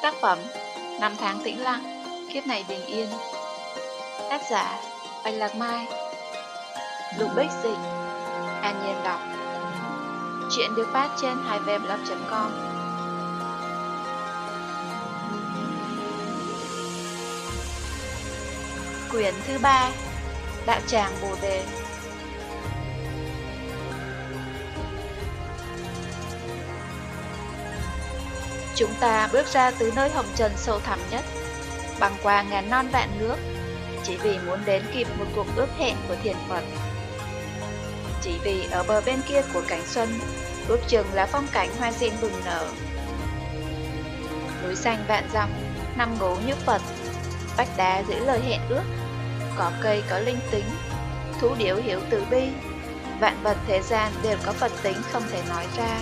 Tác phẩm Năm tháng tĩnh lặng, kiếp này bình yên. Tác giả Bạch Lạc Mai. Lục Bích dịch, An Nhiên đọc. Chuyện được phát trên HiVeblog.com. Quyển thứ 3, Đạo tràng Bồ Đề. Chúng ta bước ra từ nơi hồng trần sâu thẳm nhất, băng qua ngàn non vạn nước, chỉ vì muốn đến kịp một cuộc ước hẹn của thiền Phật. Chỉ vì ở bờ bên kia của cảnh xuân, ước chừng là phong cảnh hoa sen bừng nở. Núi xanh vạn dặm, năm ngố như Phật, vách đá giữ lời hẹn ước, có cây có linh tính, thú điểu hiểu từ bi, vạn vật thế gian đều có Phật tính không thể nói ra.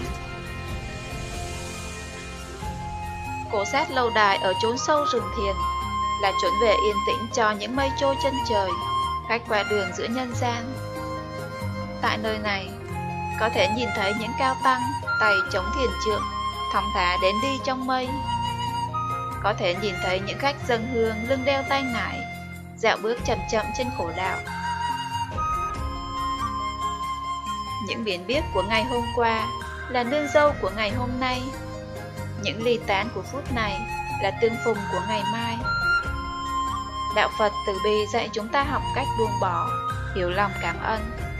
Cổ sát lâu đài ở chốn sâu rừng thiền, là chốn về yên tĩnh cho những mây trôi chân trời, khách qua đường giữa nhân gian. Tại nơi này, có thể nhìn thấy những cao tăng tay chống thiền trượng, thong thả đến đi trong mây. Có thể nhìn thấy những khách dâng hương lưng đeo tay nải, dạo bước chậm chậm trên khổ đạo. Những biển biếc của ngày hôm qua là nương dâu của ngày hôm nay. Những ly tán của phút này là tương phùng của ngày mai. Đạo Phật từ bi dạy chúng ta học cách buông bỏ, hiểu lòng cảm ơn.